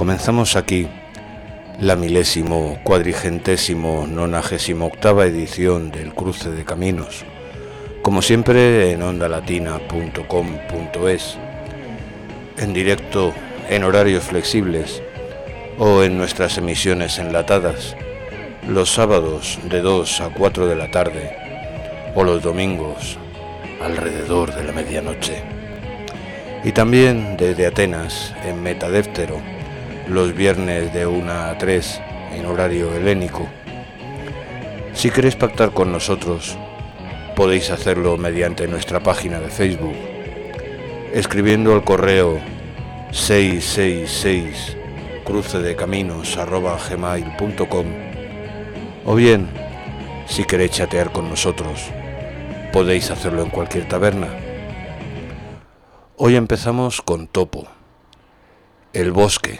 Comenzamos aquí la 1040-498ª edición del Cruce de Caminos, como siempre en ondalatina.com.es, en directo en horarios flexibles o en nuestras emisiones enlatadas, los sábados de 2 a 4 de la tarde o los domingos alrededor de la medianoche. Y también desde Atenas en Metadéftero, los viernes de 1 a 3 en horario helénico. Si queréis pactar con nosotros, podéis hacerlo mediante nuestra página de Facebook, escribiendo al correo 666crucedecaminos@gmail.com, o bien, si queréis chatear con nosotros, podéis hacerlo en cualquier taberna. Hoy empezamos con Topo, el bosque.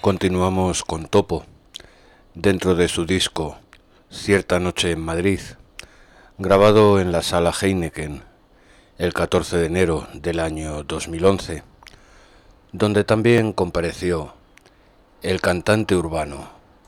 Continuamos con Topo, dentro de su disco Cierta noche en Madrid, grabado en la Sala Heineken el 14 de enero del año 2011, donde también compareció el cantante urbano.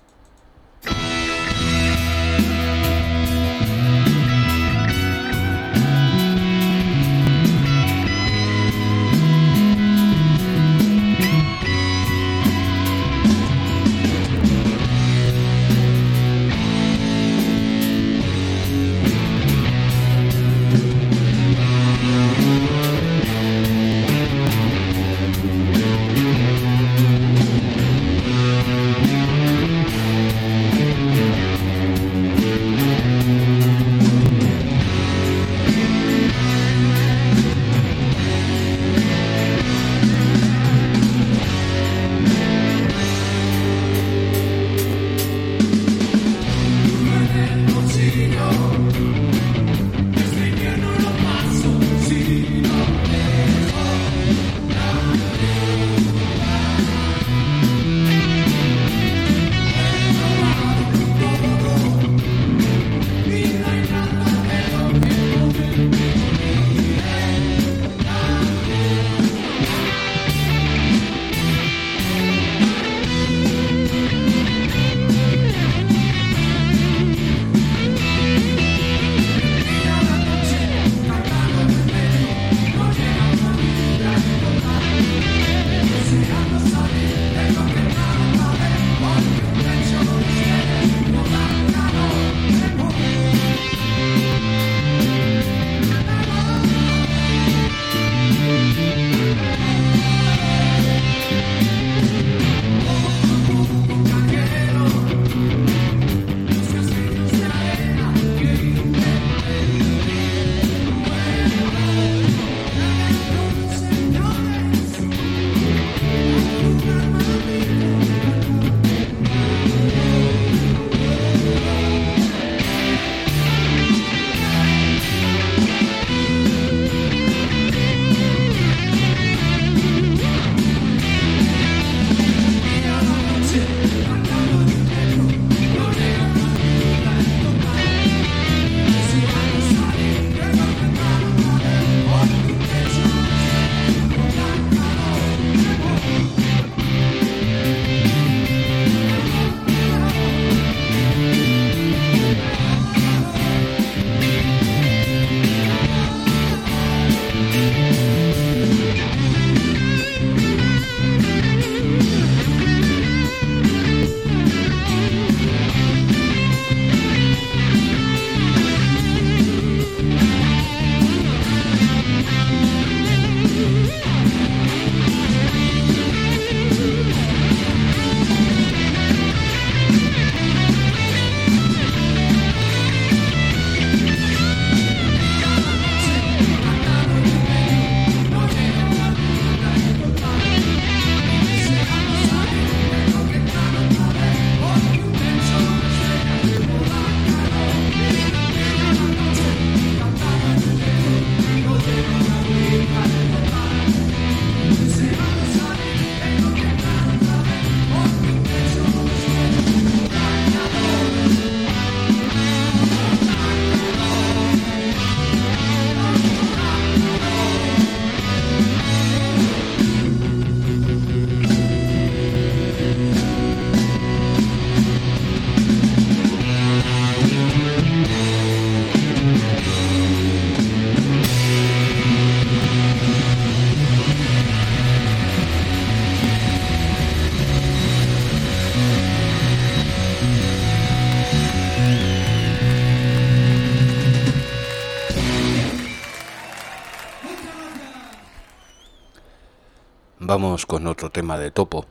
Vamos con otro tema de Topo,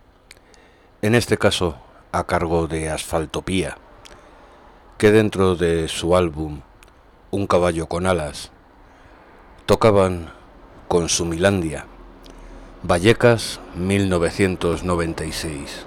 en este caso a cargo de Asfaltopía, que dentro de su álbum Un caballo con alas tocaban con Sumilandia, Vallecas 1996.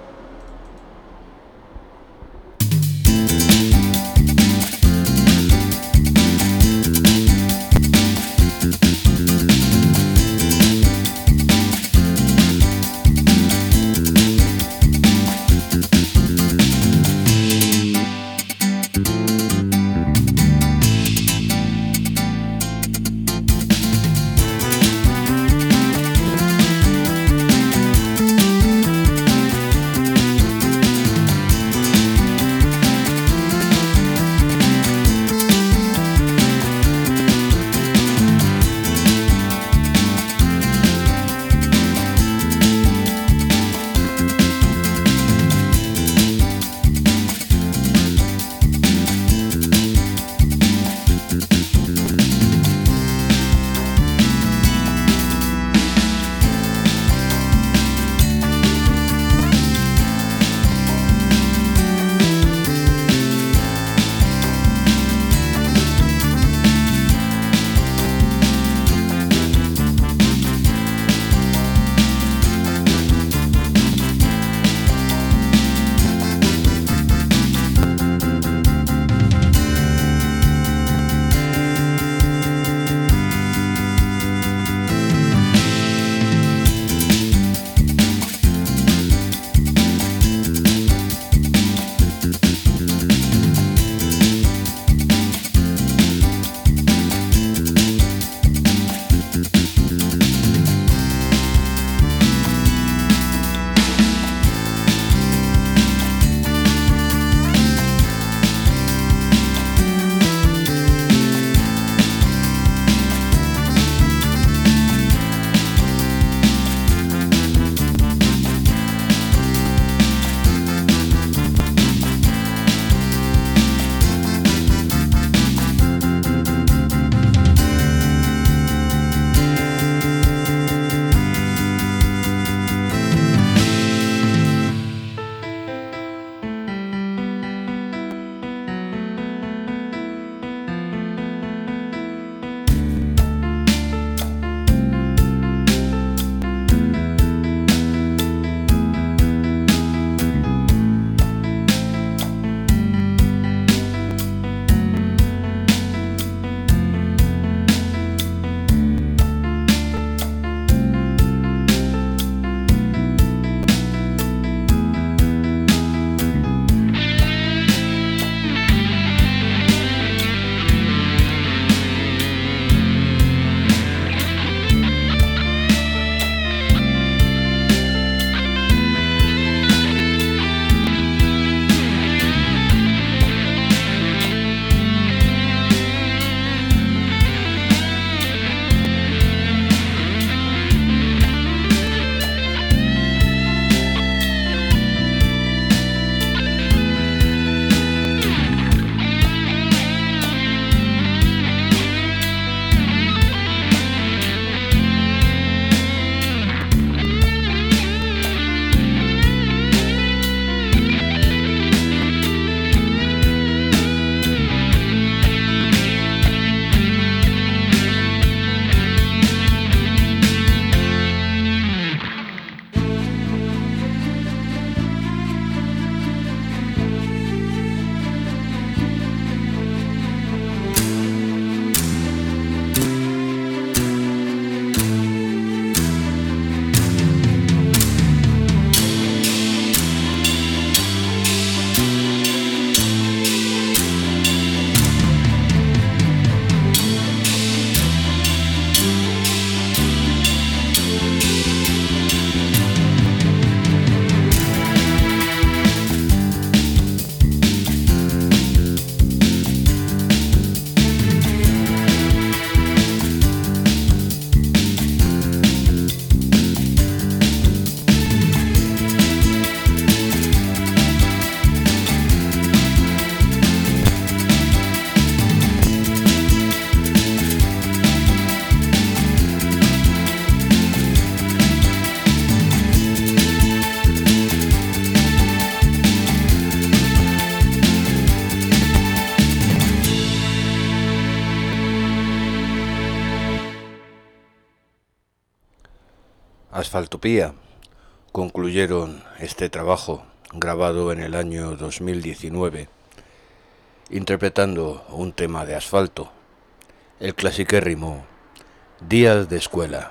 Asfaltopía concluyeron este trabajo grabado en el año 2019 interpretando un tema de Asfalto, el clasiquérrimo Días de Escuela.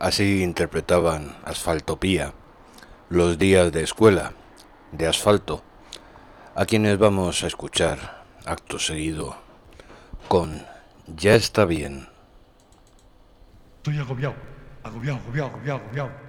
Así interpretaban Asfaltopía, los días de escuela, de asfalto, a quienes vamos a escuchar acto seguido con Ya está bien. Estoy agobiado, agobiado, agobiado, agobiado, agobiado.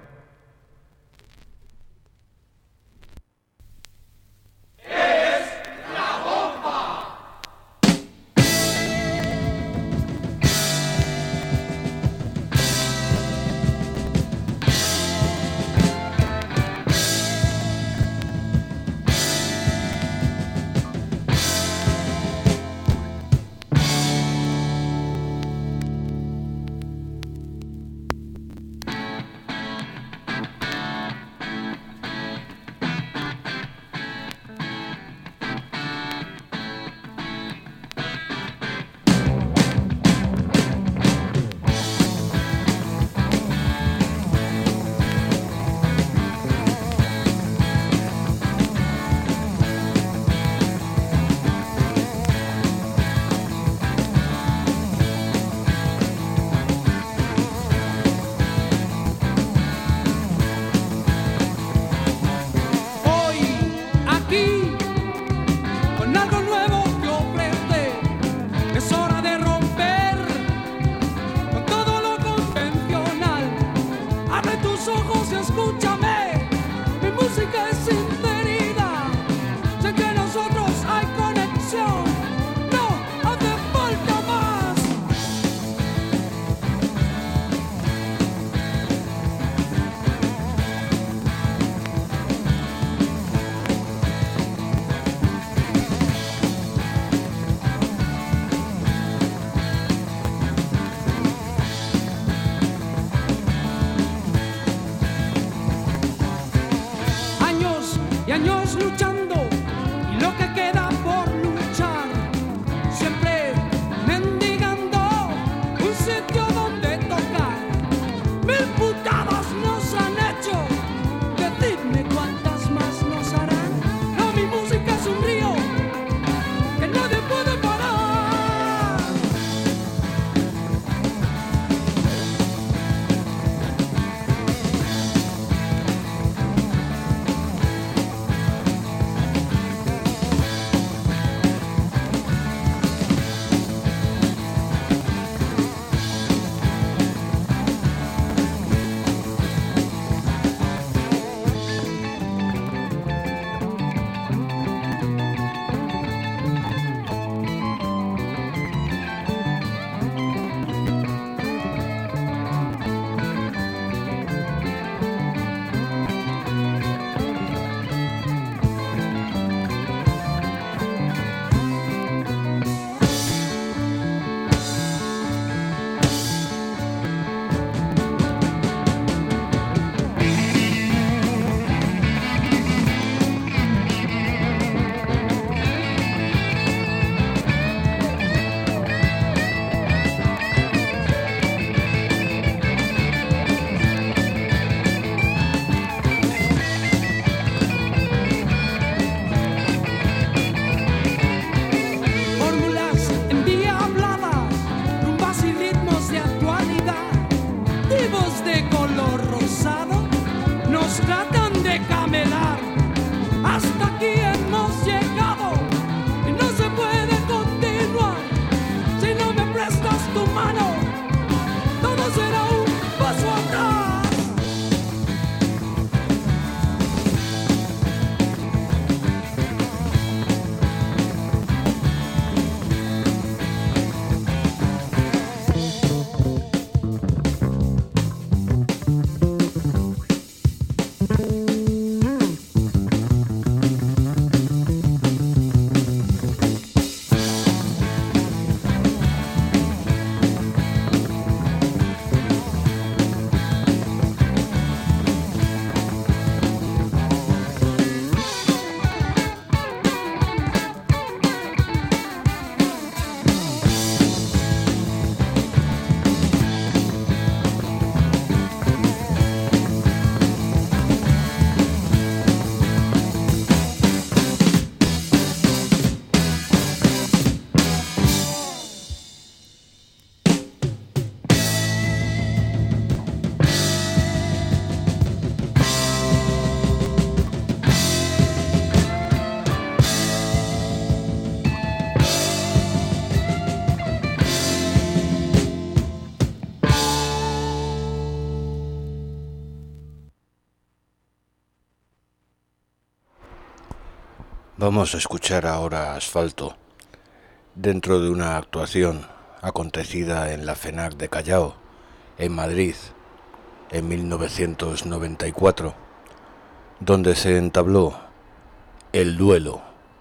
Vamos a escuchar ahora Asfalto, dentro de una actuación acontecida en la FENAC de Callao, en Madrid, en 1994, donde se entabló el duelo.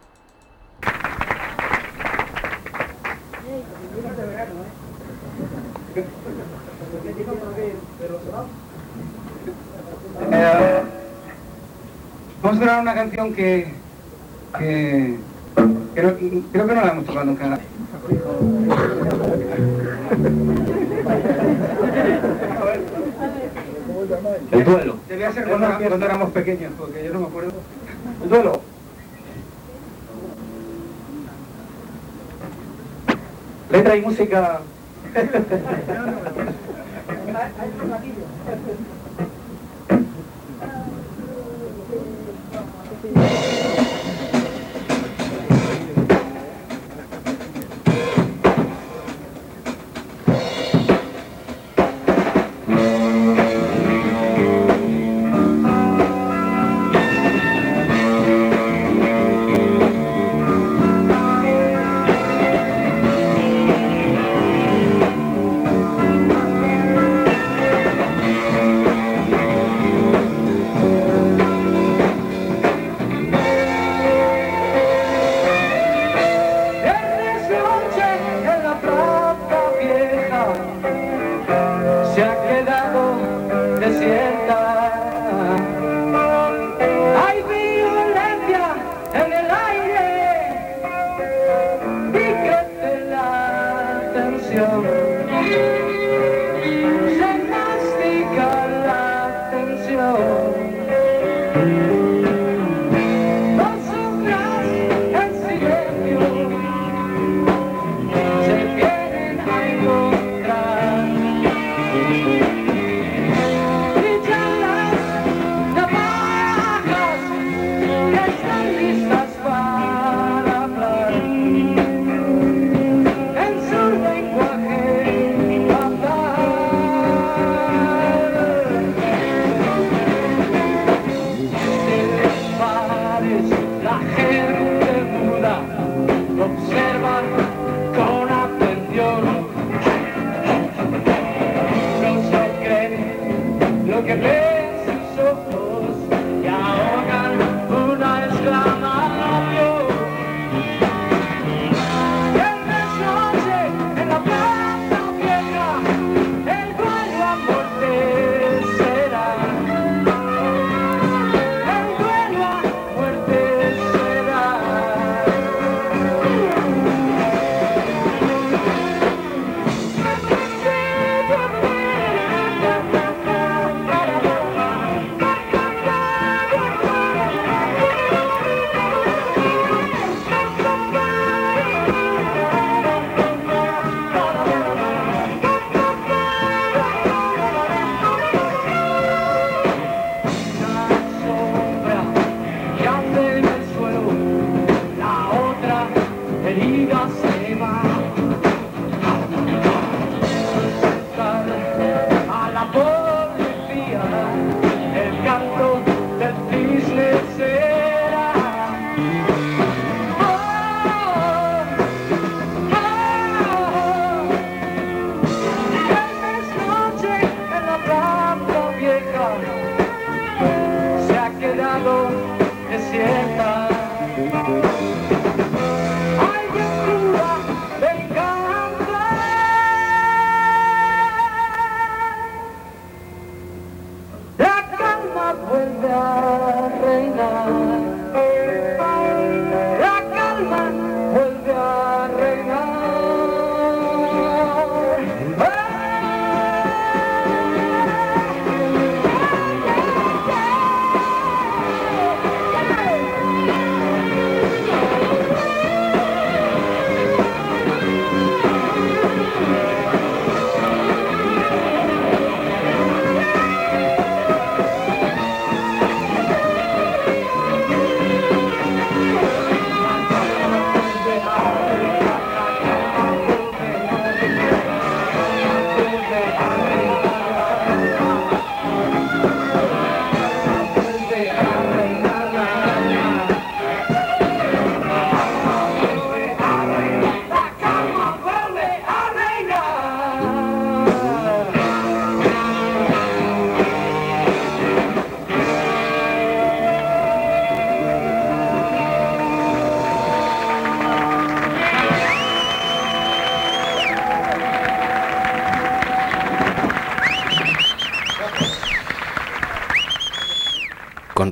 Vamos a grabar una canción que creo que no la hemos tocado nunca. El duelo. Debía ser cuando éramos pequeños, porque yo no me acuerdo. El duelo. Letra y música.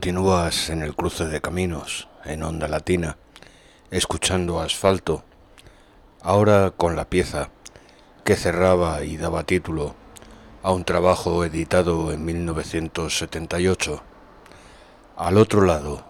Continúas en el cruce de caminos, en Onda Latina, escuchando Asfalto, ahora con la pieza que cerraba y daba título a un trabajo editado en 1978. Al otro lado.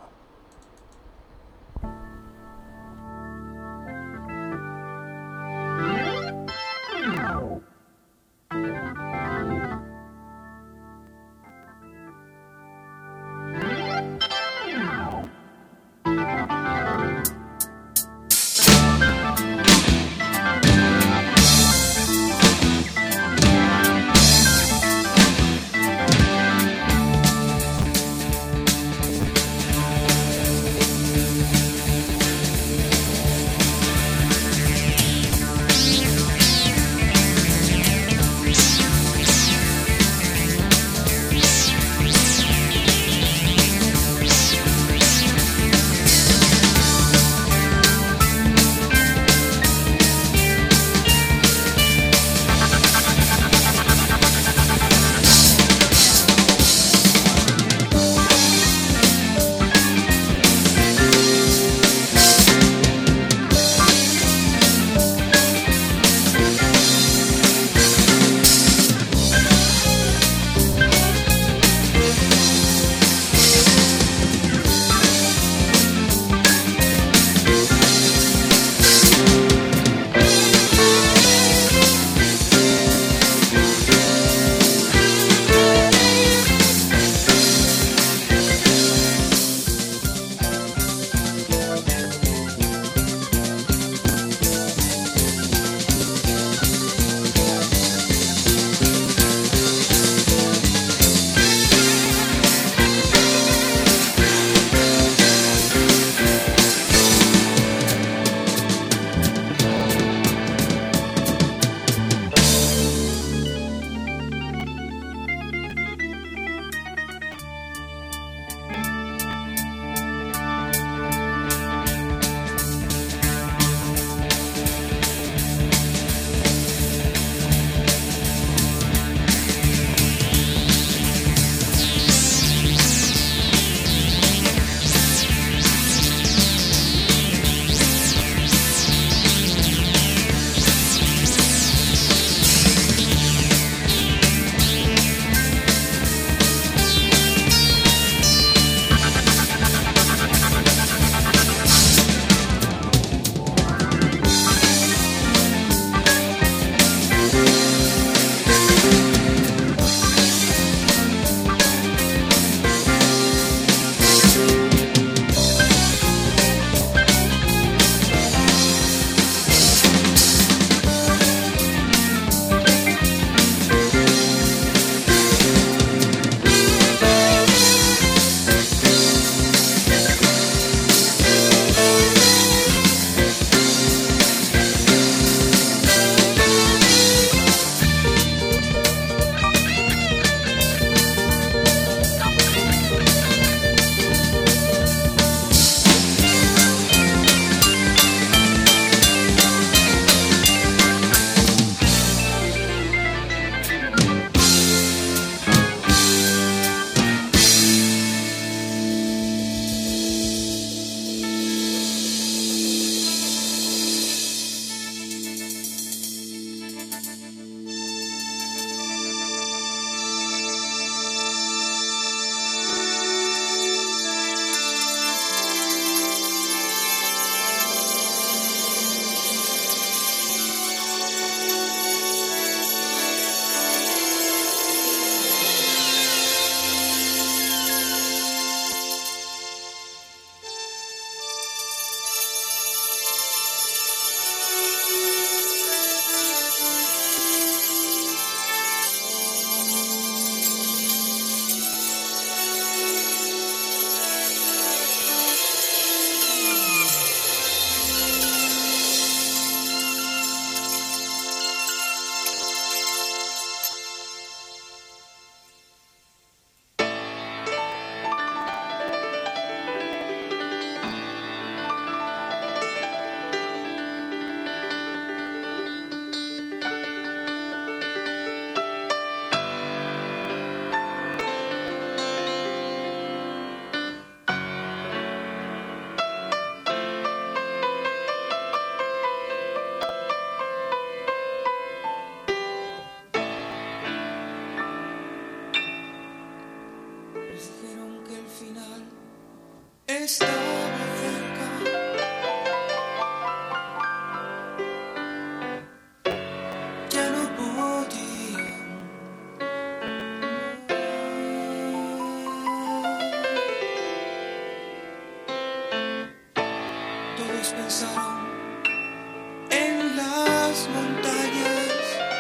todos pensaron en las montañas,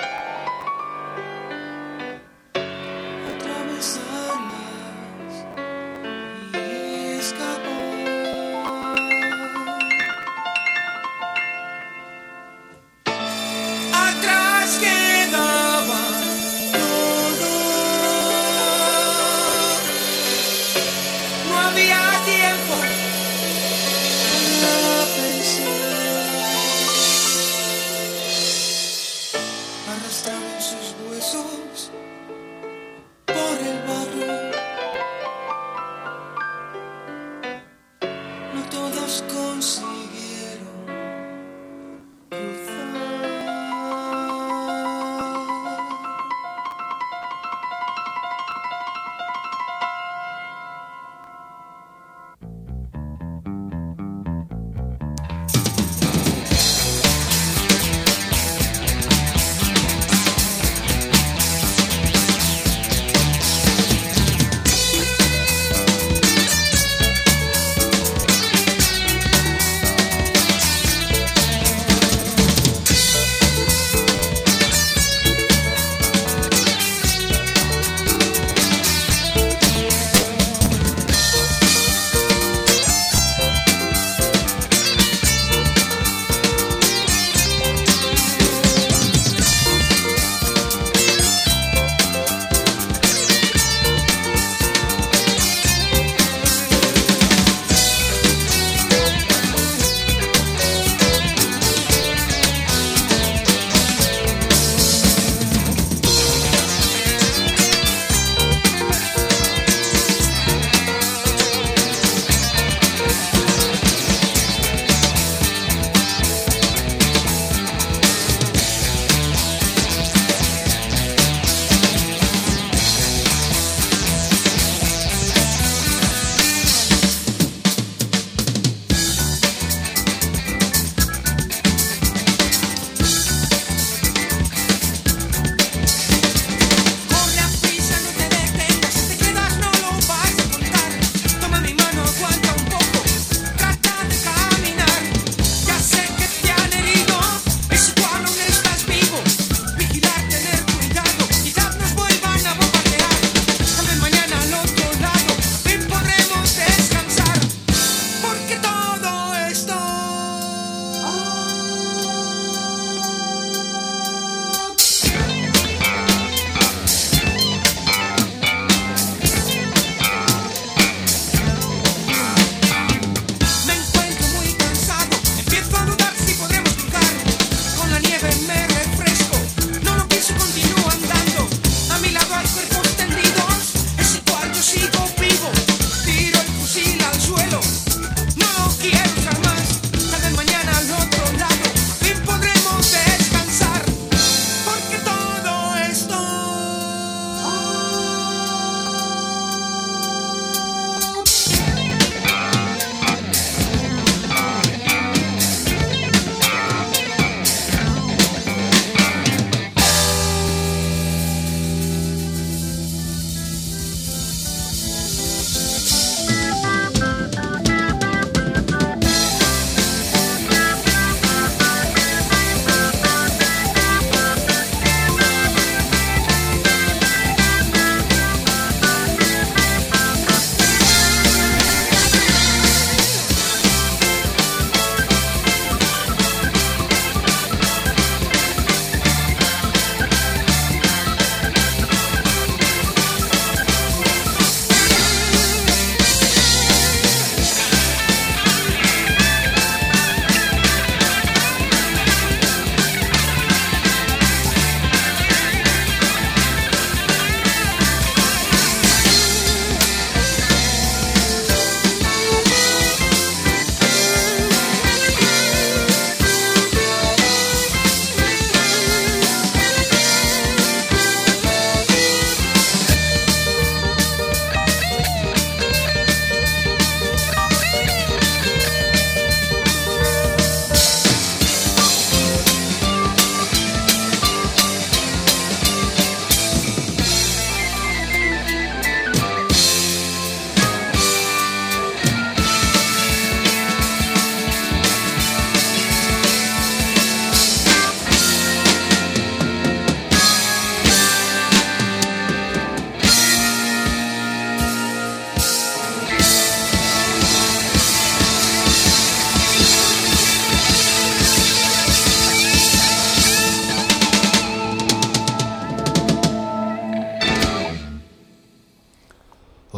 atravesarlas y escapar. Atrás quedaba todo, no había tiempo para pensar. Arrastraron sus huesos por el barro, no todos consiguieron cruzar.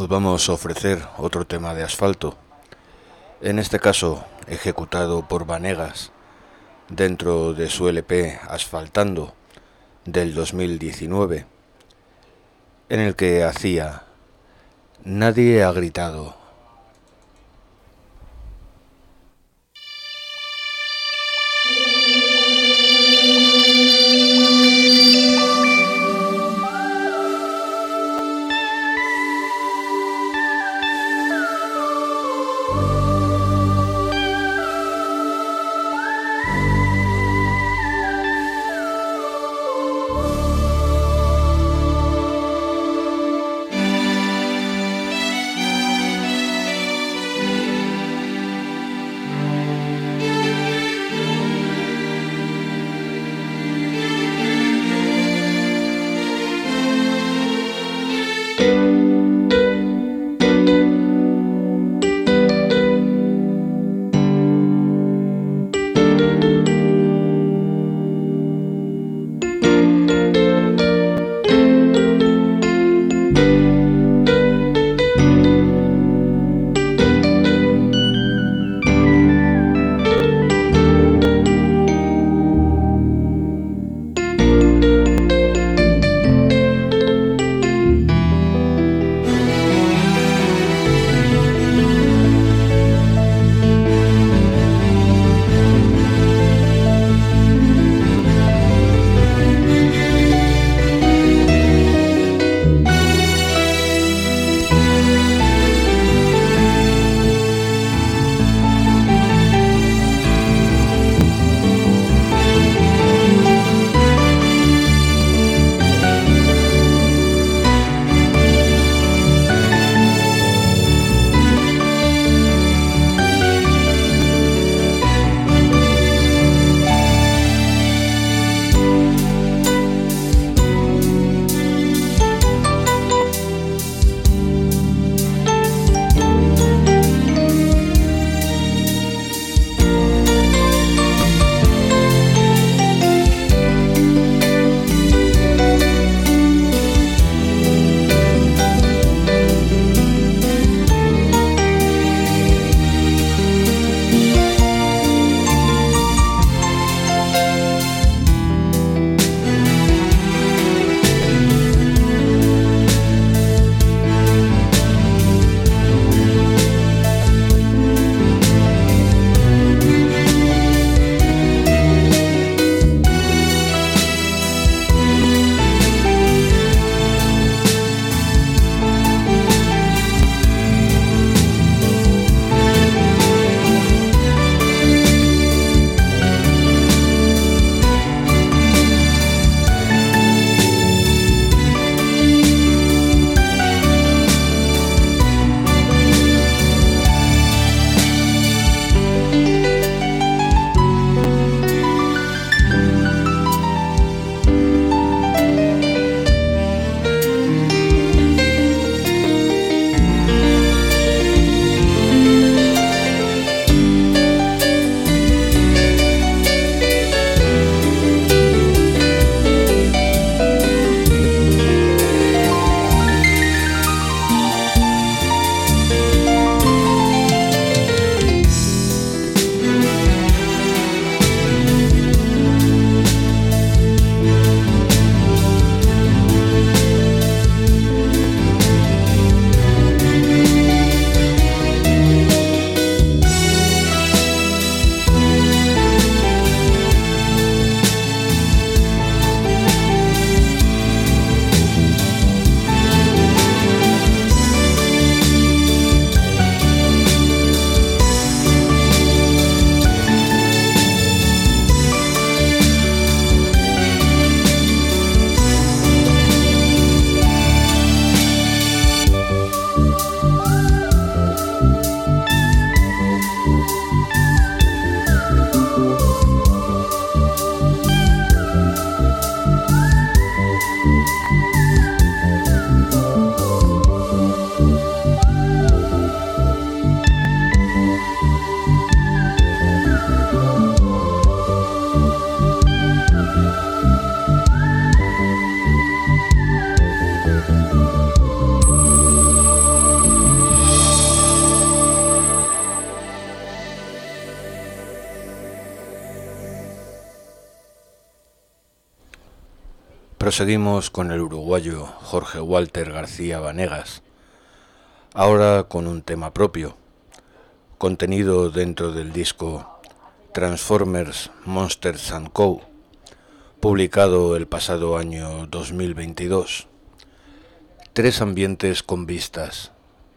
os vamos a ofrecer otro tema de Asfalto, en este caso ejecutado por Vanegas dentro de su LP Asfaltando del 2019, en el que hacía Nadie ha gritado. Proseguimos con el uruguayo Jorge Walter García Vanegas, ahora con un tema propio, contenido dentro del disco Transformers Monsters & Co., publicado el pasado año 2022. 3 ambientes con vistas.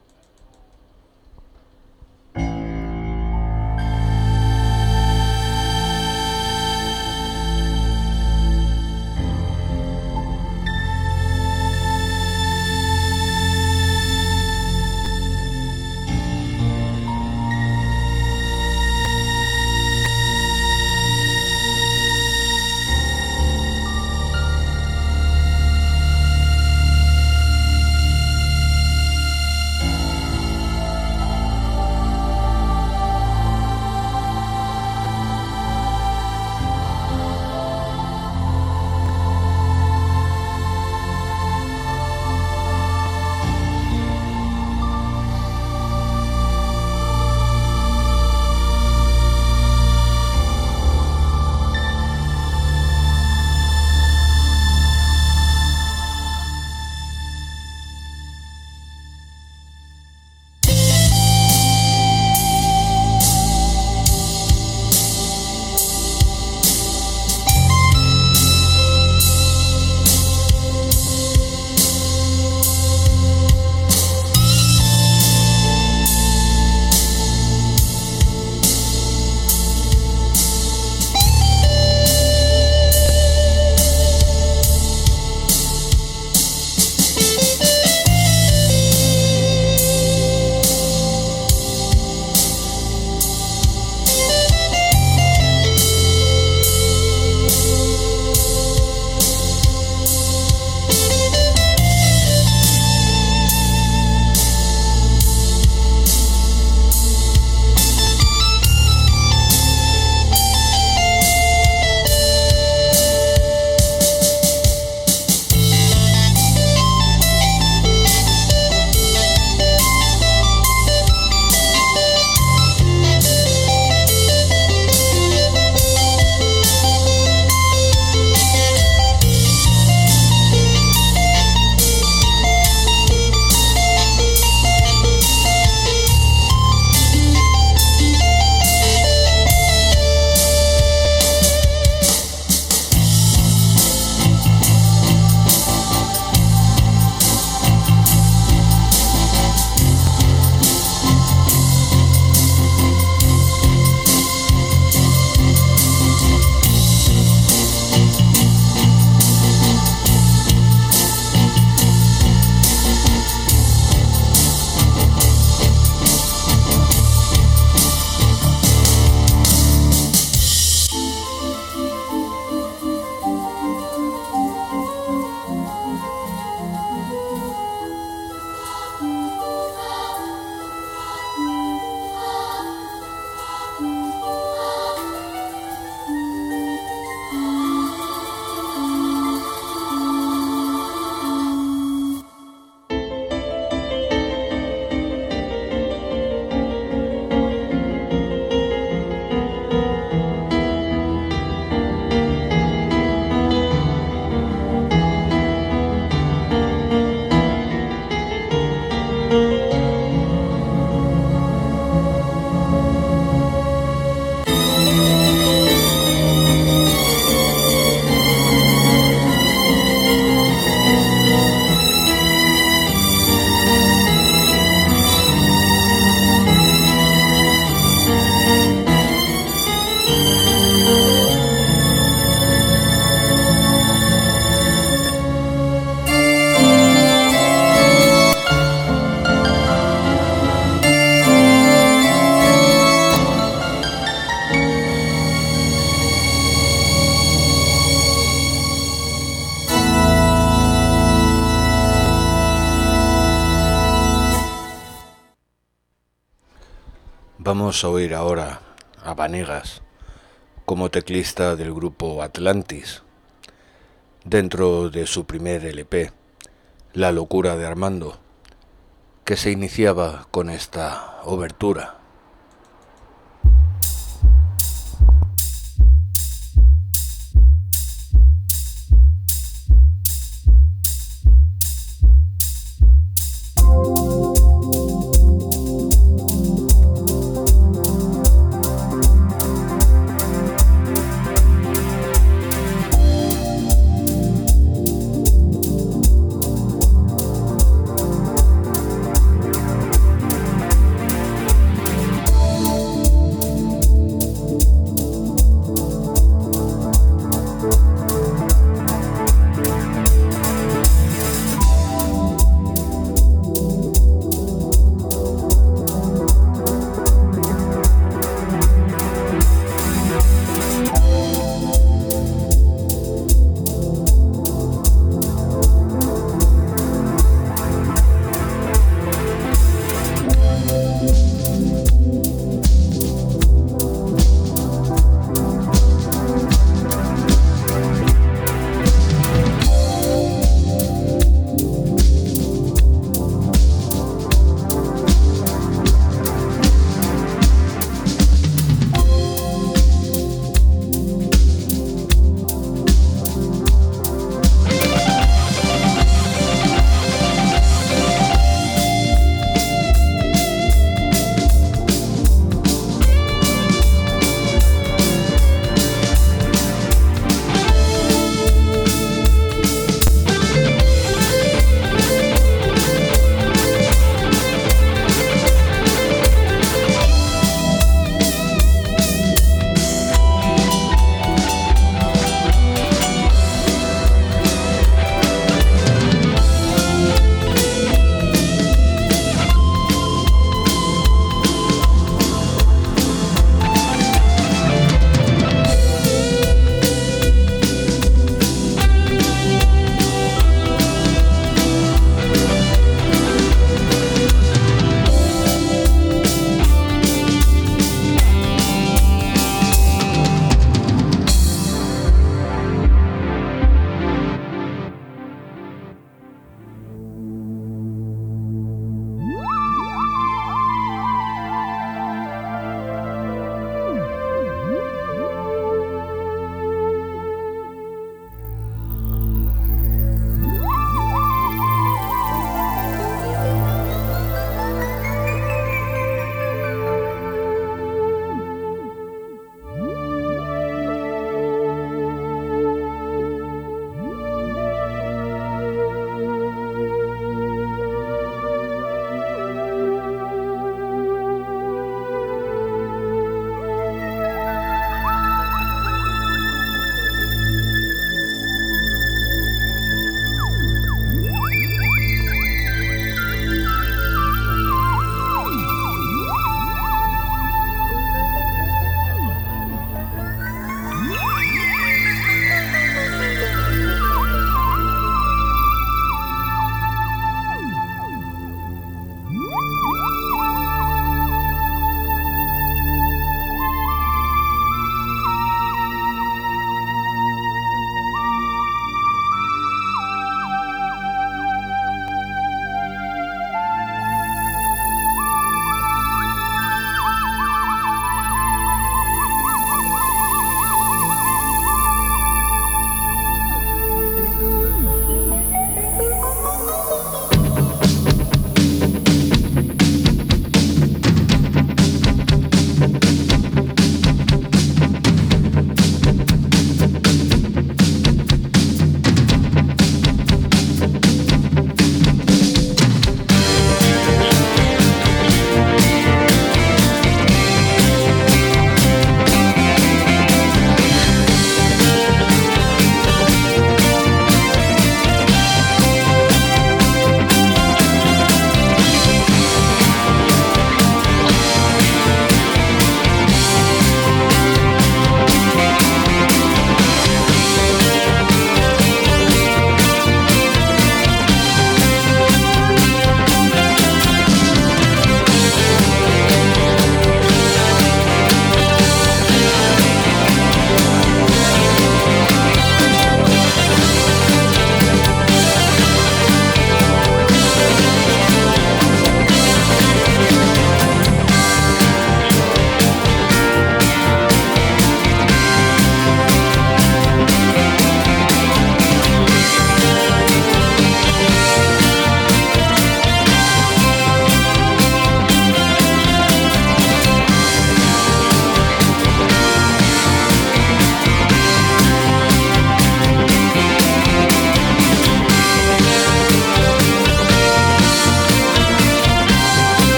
Vamos a oír ahora a Vanegas como teclista del grupo Atlantis, dentro de su primer LP, La locura de Armando, que se iniciaba con esta obertura.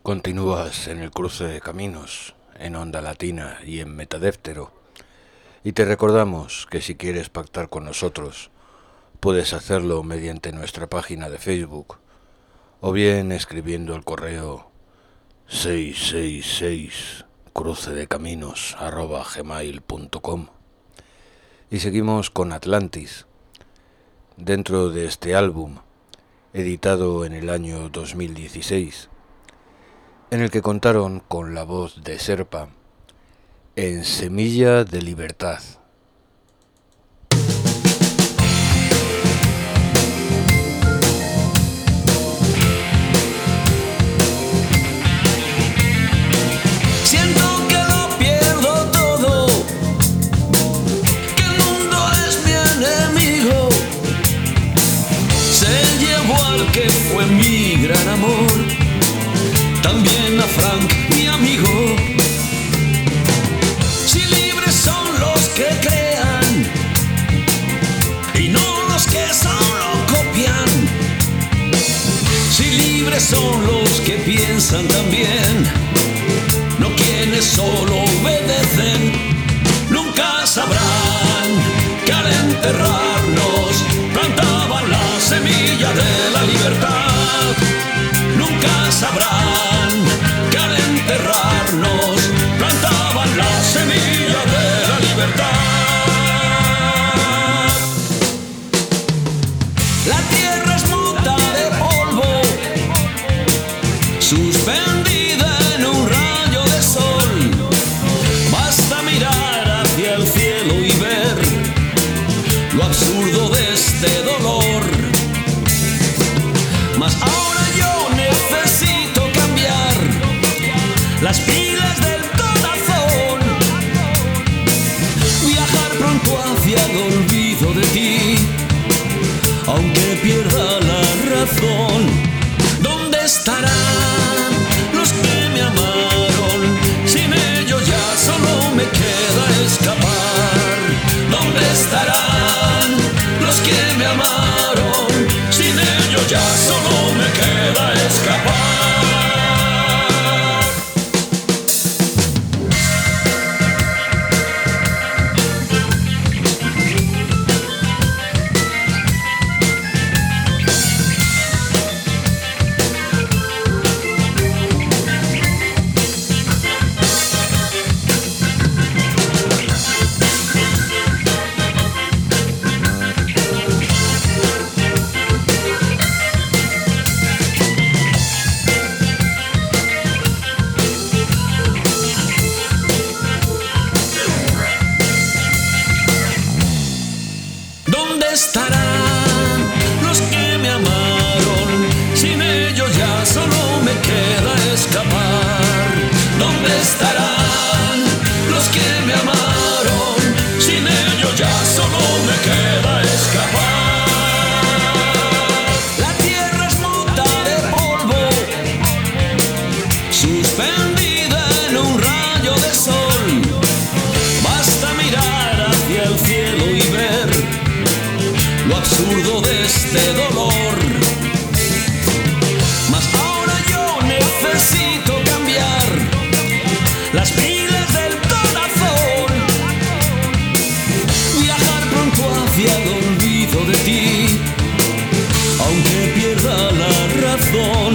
Continúas en el cruce de caminos, en Onda Latina y en Metadéftero, y te recordamos que si quieres pactar con nosotros, puedes hacerlo mediante nuestra página de Facebook, o bien escribiendo el correo 666crucedecaminos@gmail.com. Y seguimos con Atlantis, dentro de este álbum, editado en el año 2016, en el que contaron con la voz de Serpa en Semilla de Libertad. Siento que lo pierdo todo, que el mundo es mi enemigo. Se llevó al que fue mi gran amor, también a Frank, mi amigo. Si libres son los que crean y no los que solo copian. Si libres son los que piensan también, no quienes solo obedecen. Nunca sabrán que al enterrarnos plantaban la semilla de la libertad. Nunca sabrán que al enterrarnos plantaban la semilla de la libertad. La tierra es mota de polvo, suspendida en un rayo de sol. Basta mirar hacia el cielo y ver lo absurdo de este dolor. Mas ahora yo necesito cambiar las pilas del corazón, viajar pronto hacia el olvido de ti, aunque pierda la razón. ¿Dónde estarán los que me amaron? Sin ellos ya solo me queda escapar. ¿Dónde estarán los que me amaron? Sin ellos ya solo me queda escapar. ¿Dónde estarán los que me amaron? Sin ellos ya solo me queda escapar. ¿Dónde estarán los que me amaron? Sin ellos ya solo me queda escapar. La tierra es mota de polvo, suspendida en un rayo de sol. Basta mirar hacia el cielo y ver lo absurdo de este dolor. Mas ahora yo necesito cambiar las pilas del corazón, viajar pronto hacia el olvido de ti, aunque pierda la razón.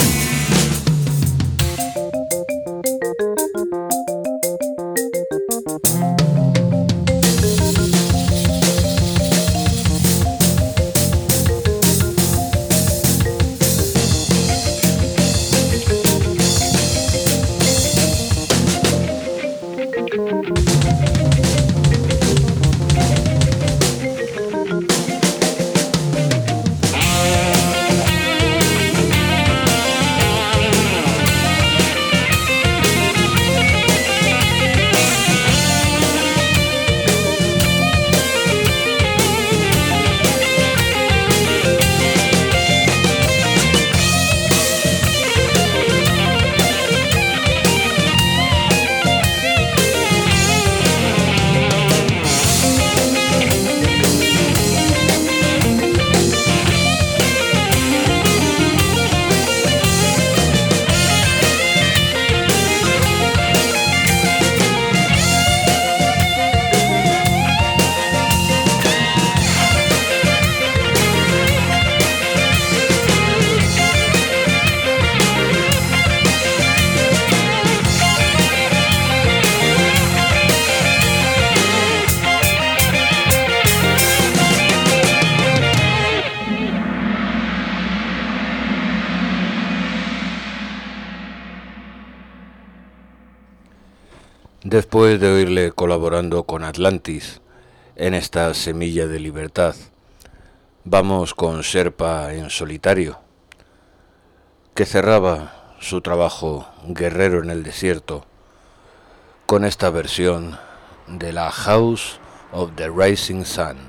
Después de oírle colaborando con Atlantis en esta semilla de libertad, vamos con Sherpa en solitario, que cerraba su trabajo Guerrero en el Desierto con esta versión de la House of the Rising Sun.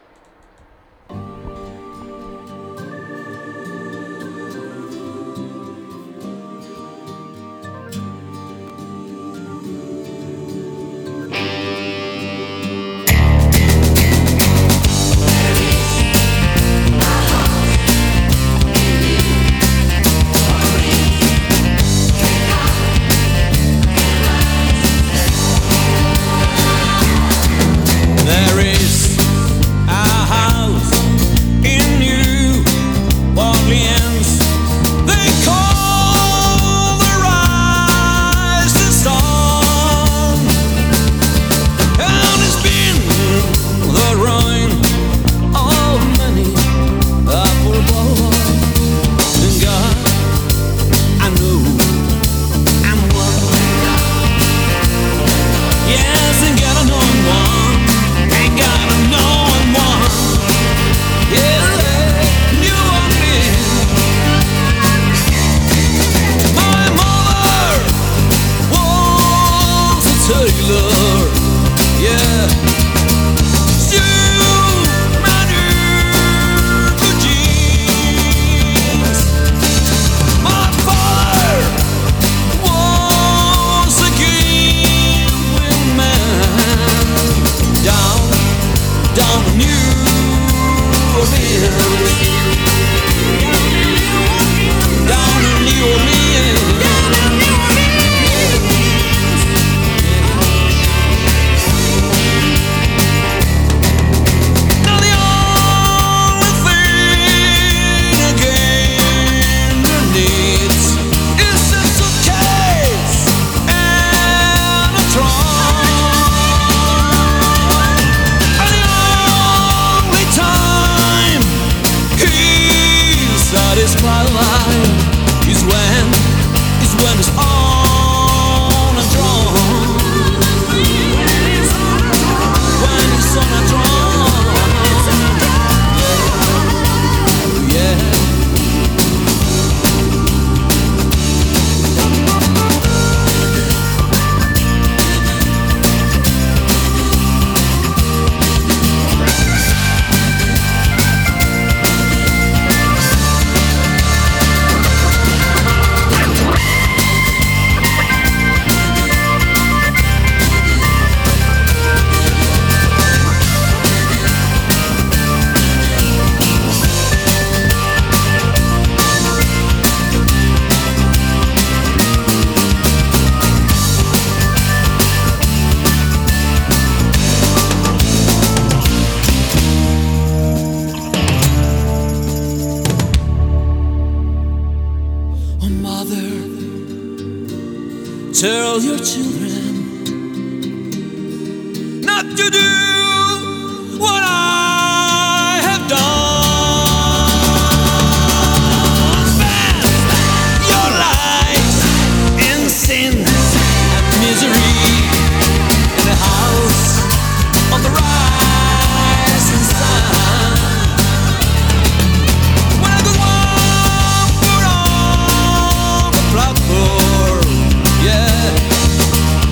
Tell your children not to do what I have done. Spend your lives in sin and misery in the house of the rising sun. When I go walk on the platform, yeah.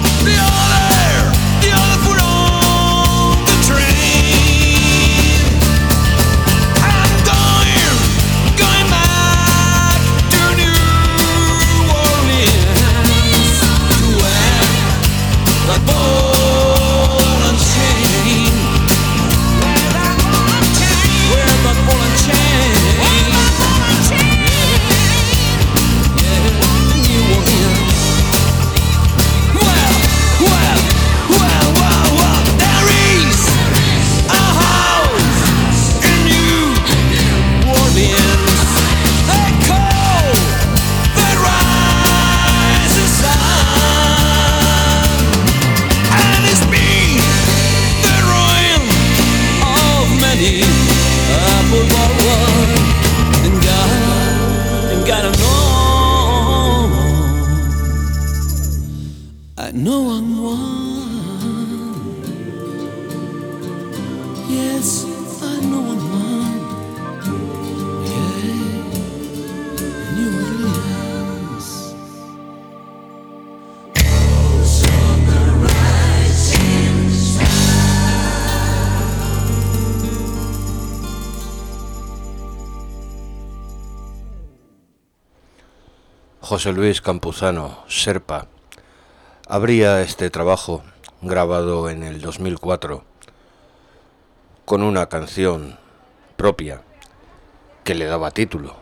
José Luis Campuzano, Serpa, abría este trabajo, grabado en el 2004, con una canción propia que le daba título,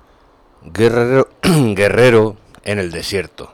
Guerrero en el desierto.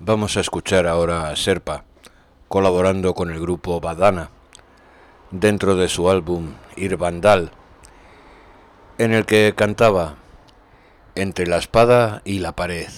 Vamos a escuchar ahora a Serpa, colaborando con el grupo Badana, dentro de su álbum Irvandal, en el que cantaba Entre la espada y la pared.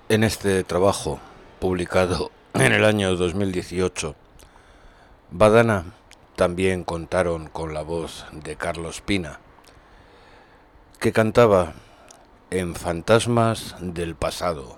En este trabajo, publicado en el año 2018, Badana también contaron con la voz de Carlos Pina, que cantaba en Fantasmas del Pasado.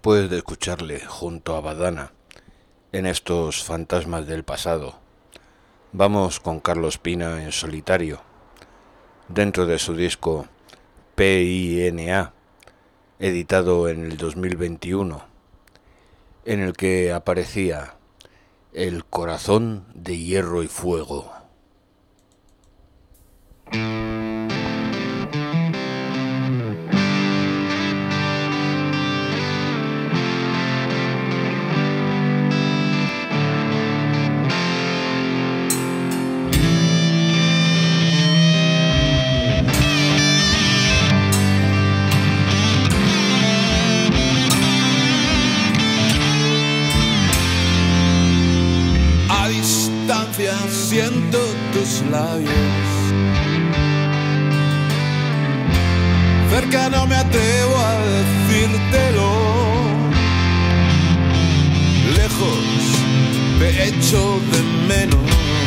después de escucharle junto a Badana en estos fantasmas del pasado, vamos con Carlos Pina en solitario, dentro de su disco PINA, editado en el 2021, en el que aparecía El corazón de hierro y fuego. Siento tus labios, cerca no me atrevo a decírtelo, lejos te echo de menos,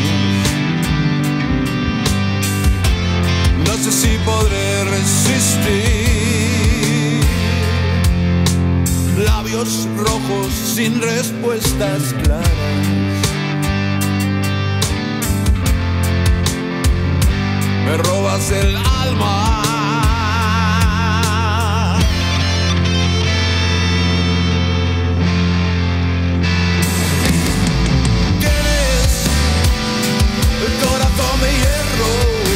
no sé si podré resistir, labios rojos sin respuestas claras. Me robas el alma. Tienes el corazón de hierro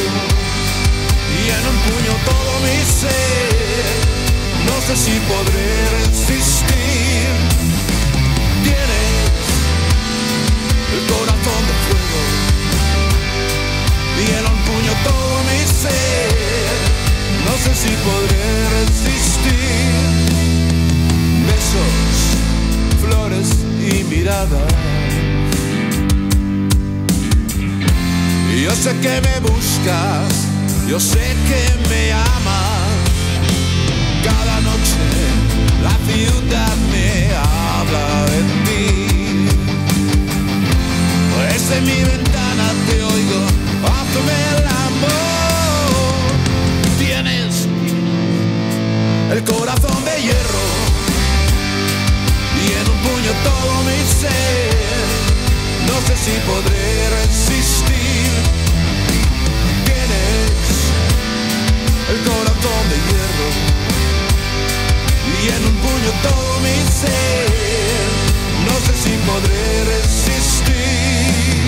y en un puño todo mi ser. No sé si podré resistir. Tienes el corazón de fuego y en un puño todo mi ser, no sé si podré resistir. Besos, flores y miradas. Y yo sé que me buscas, yo sé que me amas. Cada noche la ciudad me habla de ti. Desde mi ventana te oigo. Hazme el amor. Tienes el corazón de hierro y en un puño todo mi ser. No sé si podré resistir. Tienes el corazón de hierro y en un puño todo mi ser. No sé si podré resistir.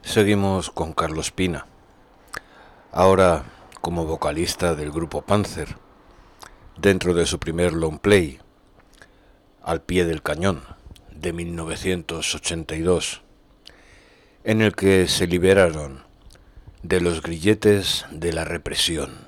Seguimos con Carlos Pina, ahora como vocalista del grupo Panzer, dentro de su primer long play, Al pie del cañón, de 1982, en el que se liberaron de los grilletes de la represión.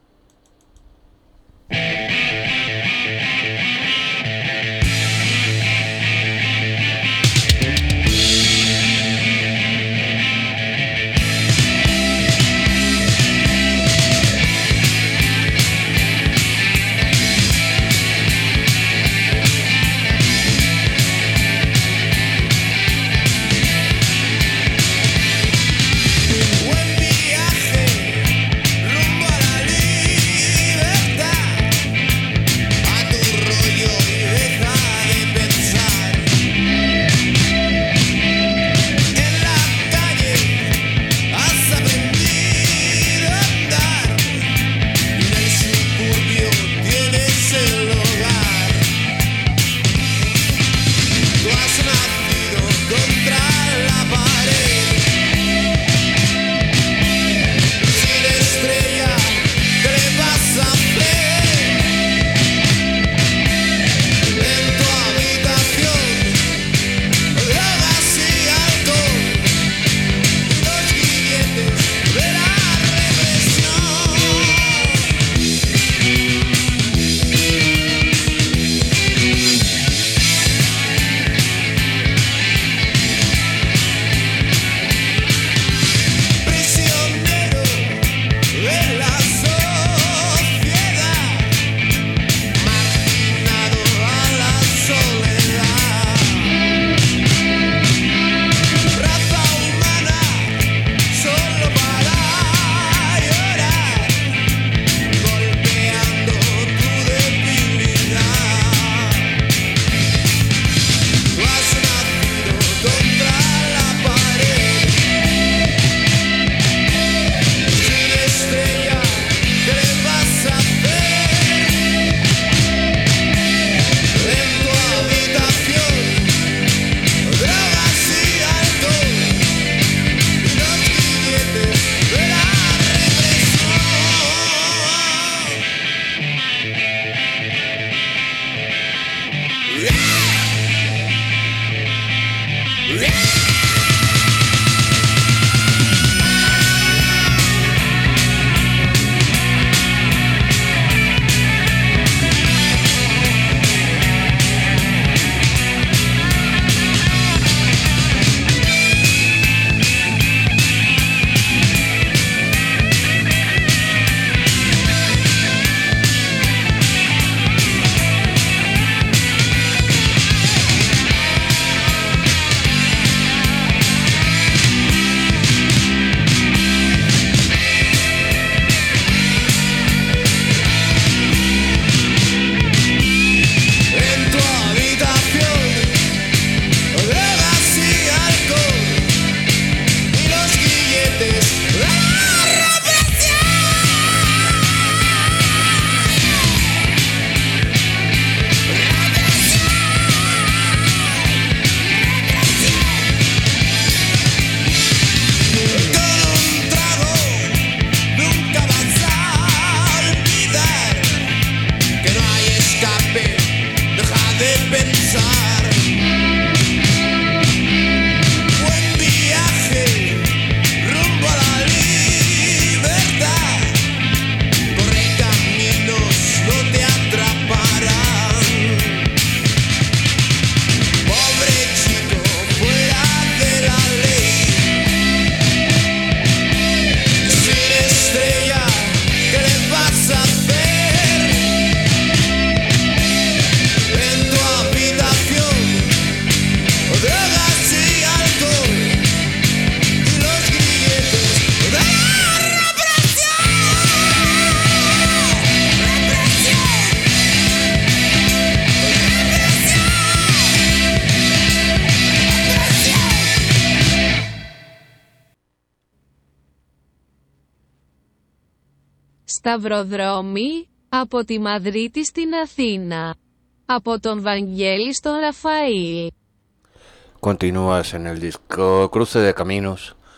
Σταυροδρόμοι, από τη Μαδρίτη στην Αθήνα. Από τον Βαγγέλη στον Ραφαήλ. Continúas en el disco Cruce de Caminos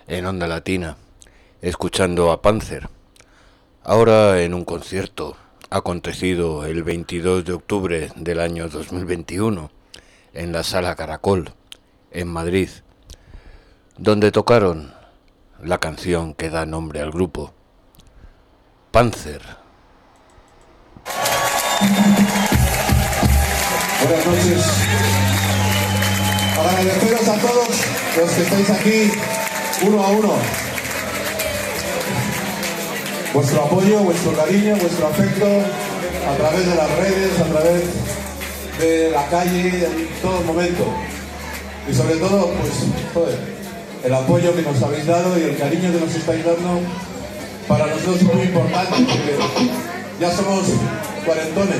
en Onda Latina, escuchando a Panzer. Ahora en un concierto acontecido el 22 de octubre del año 2021 en la Sala Caracol, en Madrid, donde tocaron la canción que da nombre al grupo, Panzer. Buenas noches. Agradeceros a todos los que estáis aquí, uno a uno. Vuestro apoyo, vuestro cariño, vuestro afecto, a través de las redes, a través de la calle, en todo momento. Y sobre todo, pues, joder, el apoyo que nos habéis dado y el cariño que nos estáis dando, para nosotros es muy importante, porque ya somos cuarentones.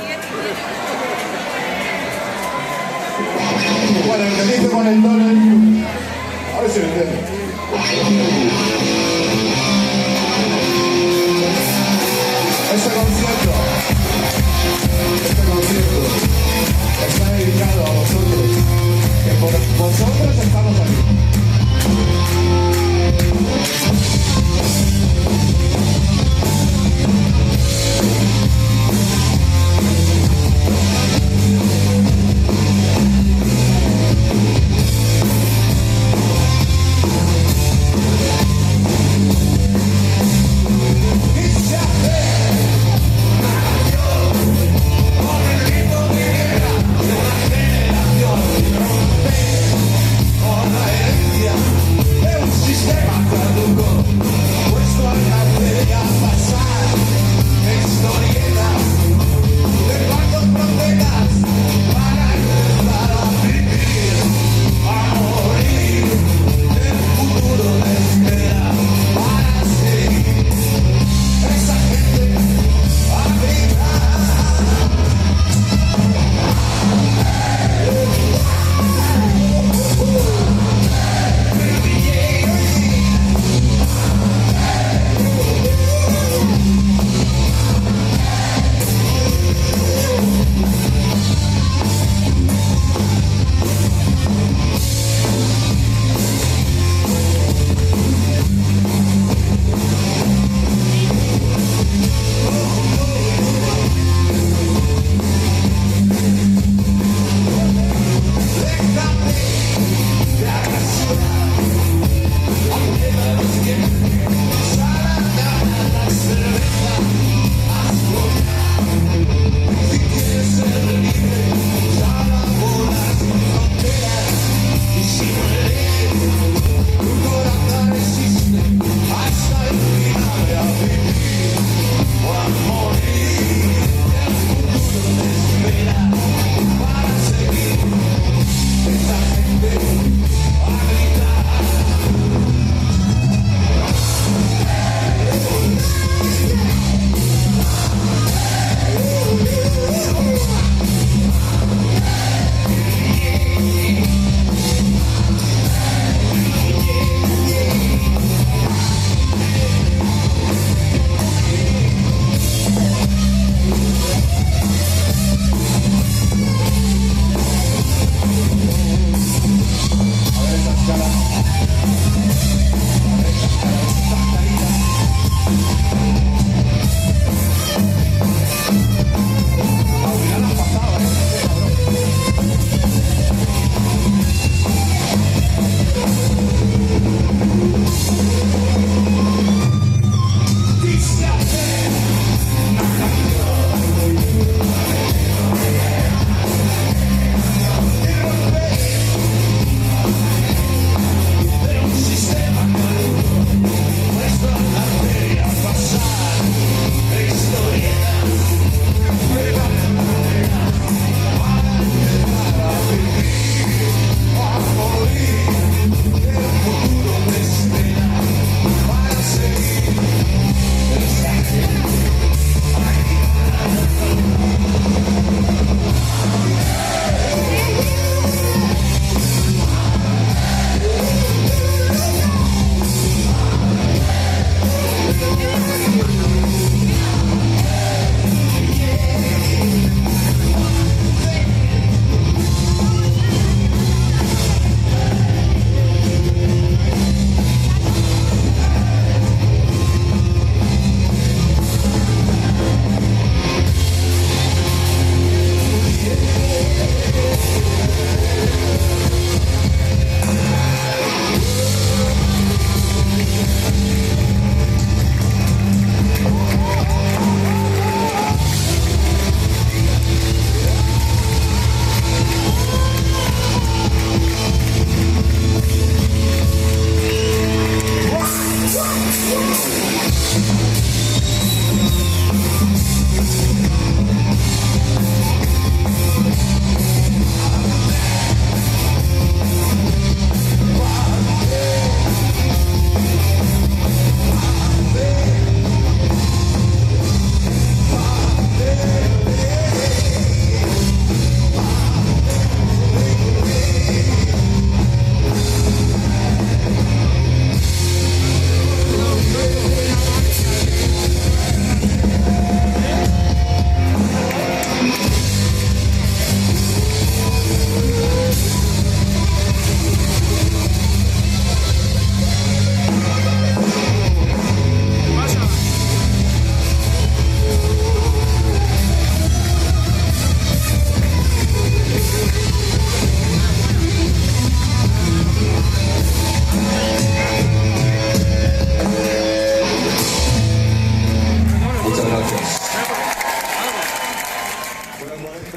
Bueno, el que dice cuarentones, a ver si me entiende. Este concierto está dedicado a vosotros, que por vosotros estamos aquí.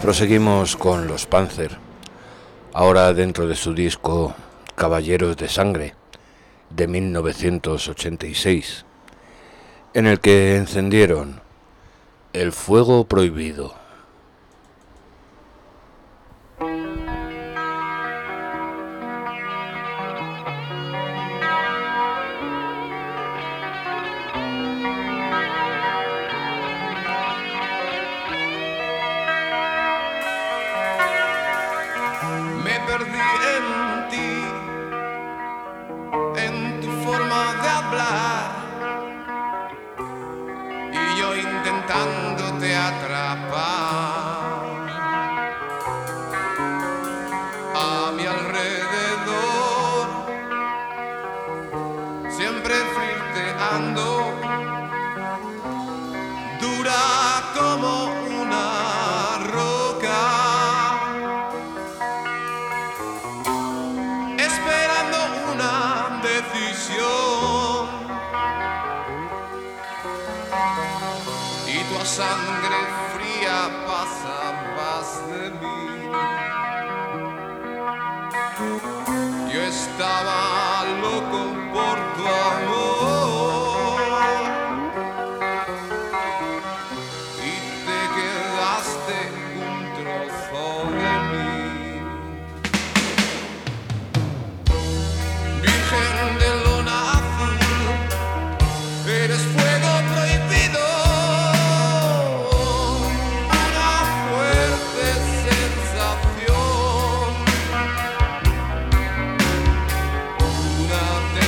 Proseguimos con los Panzer, ahora dentro de su disco Caballeros de Sangre, de 1986, en el que encendieron El Fuego Prohibido. Me perdí en ti, en tu forma de hablar, y yo intentándote atrapar. A mi alrededor, siempre flirteando, dura como una roca, esperando una decisión, y tu sangre fría pasabas de mí. Yo estaba loco por tu amor y te quedaste un trozo de mí. Virgen de luna azul, eres fuego prohibido, una fuerte sensación, una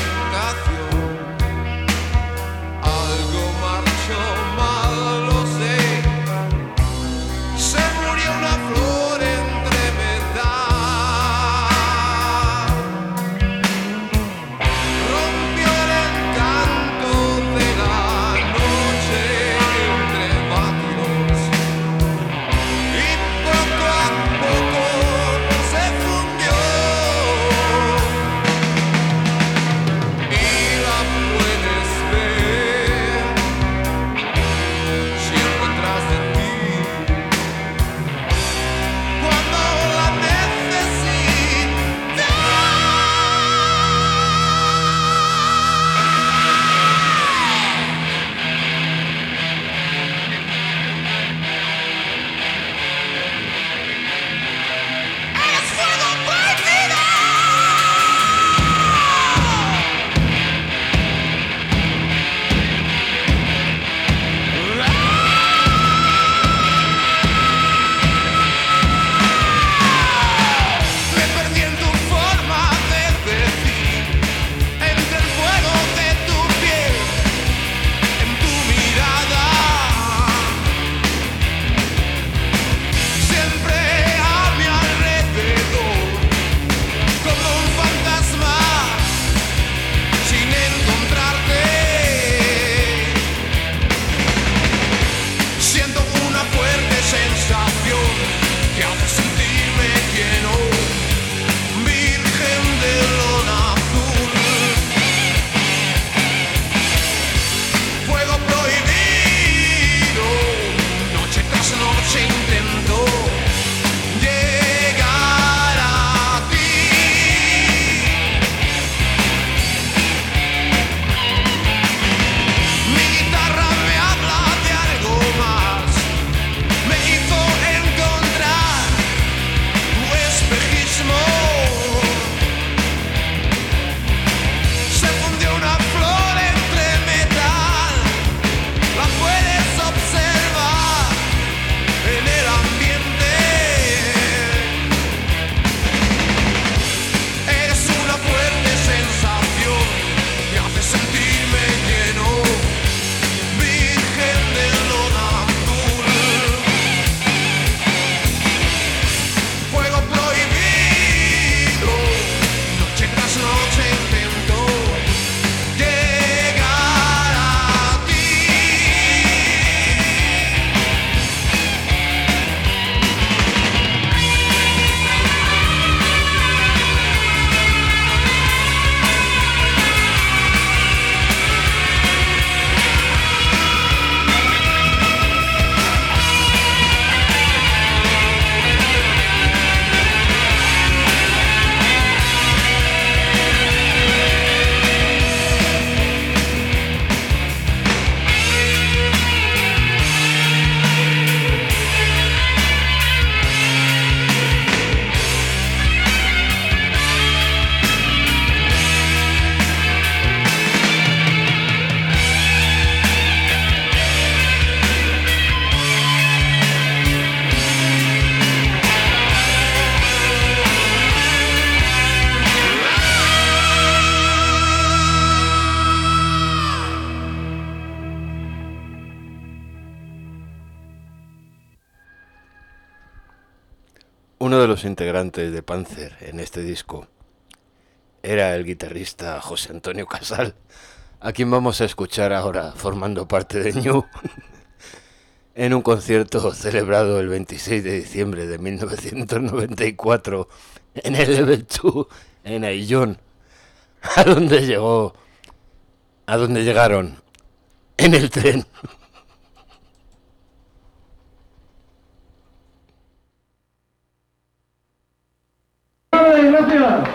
Uno de los integrantes de Panzer en este disco era el guitarrista José Antonio Casal, a quien vamos a escuchar ahora formando parte de Ñu en un concierto celebrado el 26 de diciembre de 1994 en el Level 2 en Aillón, a donde llegaron en el tren. Gracias.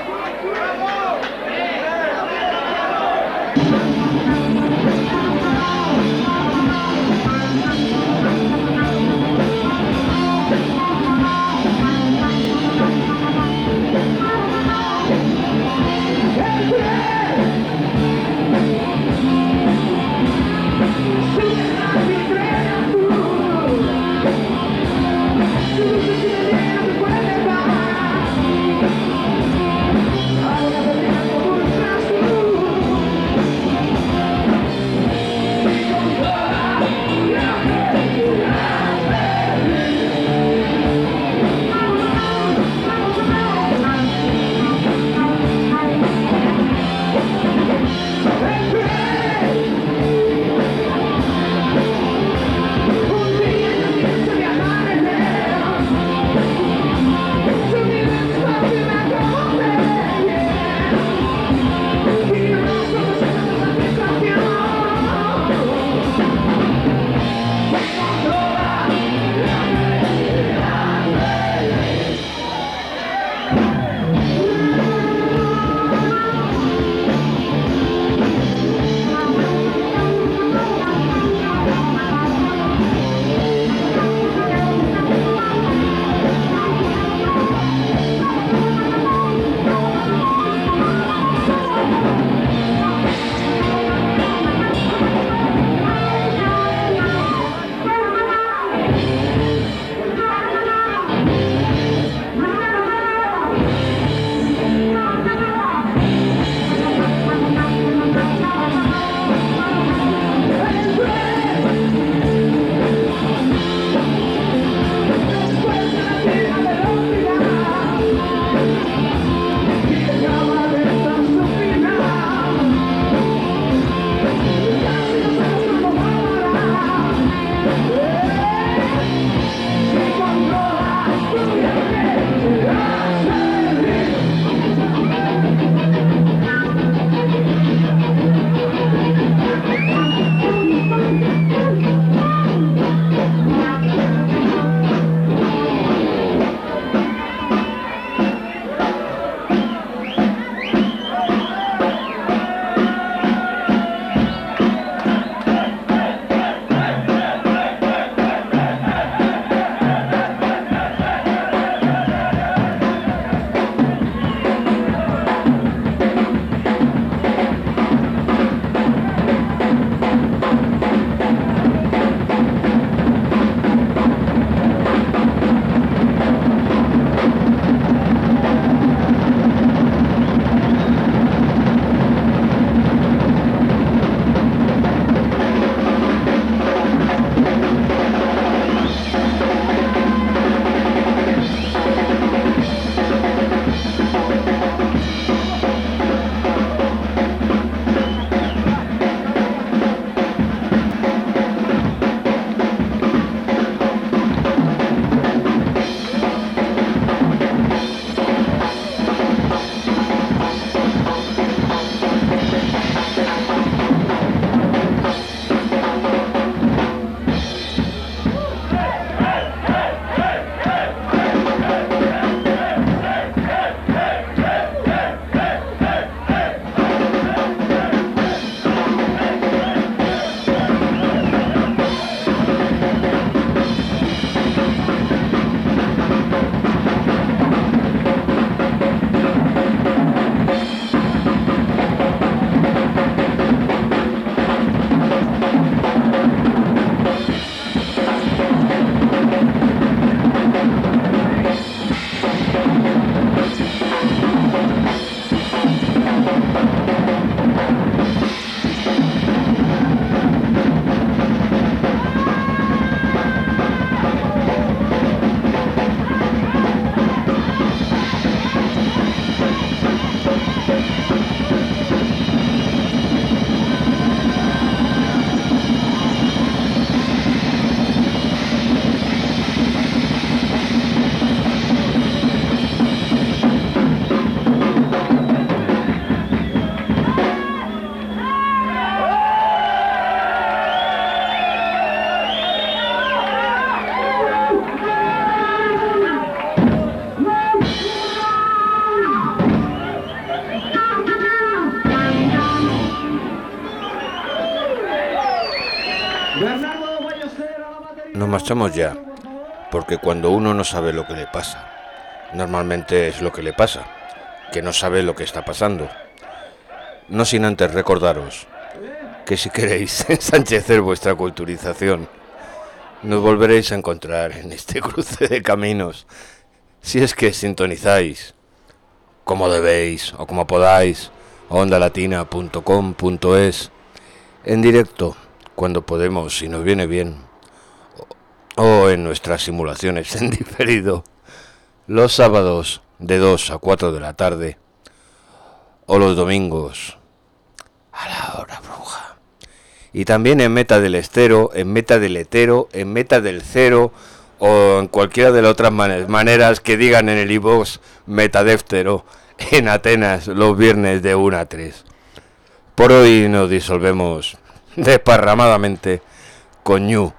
Nos marchamos ya, porque cuando uno no sabe lo que le pasa, normalmente es lo que le pasa, que no sabe lo que está pasando. No sin antes recordaros que si queréis ensanchecer vuestra culturización, nos volveréis a encontrar en este cruce de caminos, si es que sintonizáis como debéis o como podáis, ondalatina.com.es, en directo, cuando podemos, si nos viene bien, o en nuestras simulaciones en diferido, los sábados de 2 a 4 de la tarde, o los domingos a la hora bruja. Y también en Meta del Estero, en Meta del Etero, en Meta del Cero, o en cualquiera de las otras maneras que digan en el iVoox Metadéftero, en Atenas, los viernes de 1 a 3. Por hoy nos disolvemos desparramadamente con Ñu,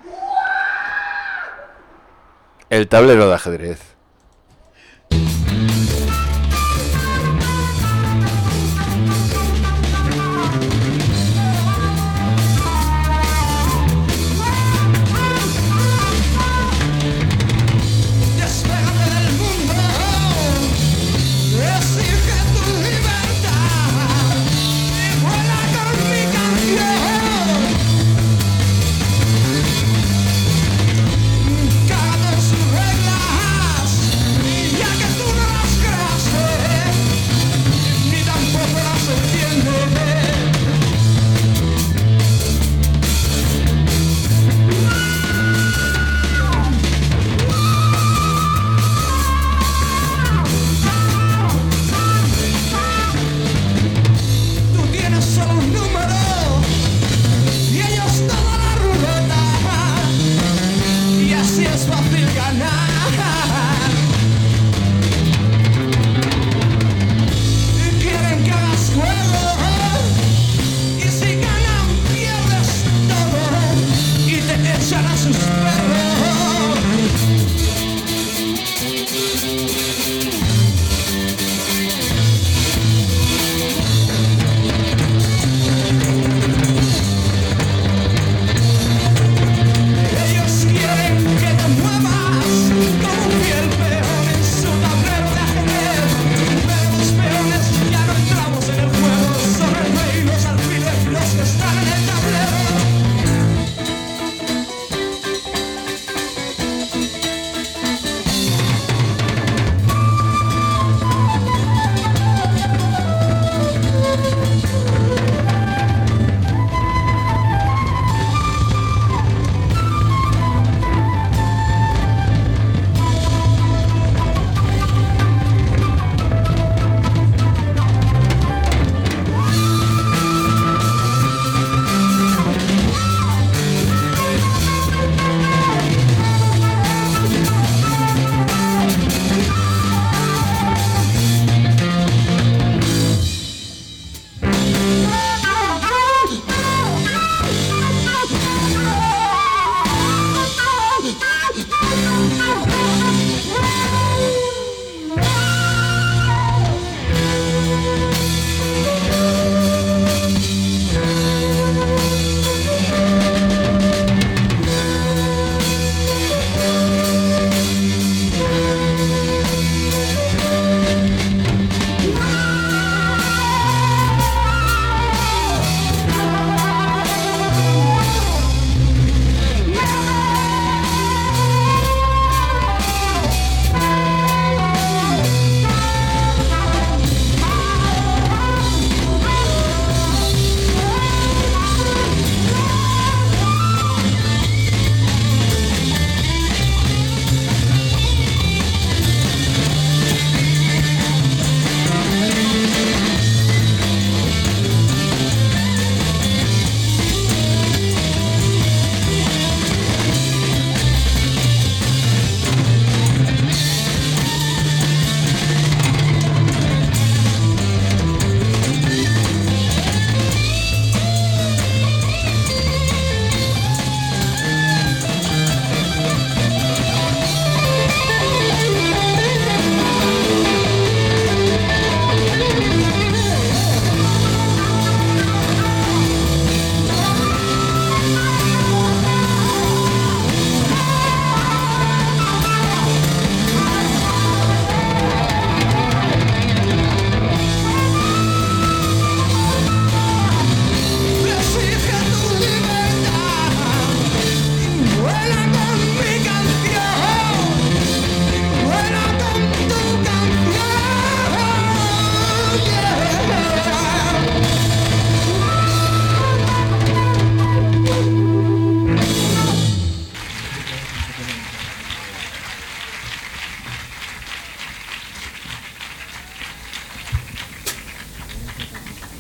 el tablero de ajedrez. Cada sus reglas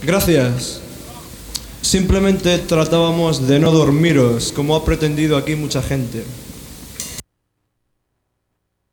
Gracias. Simplemente tratábamos de no dormiros, como ha pretendido aquí mucha gente.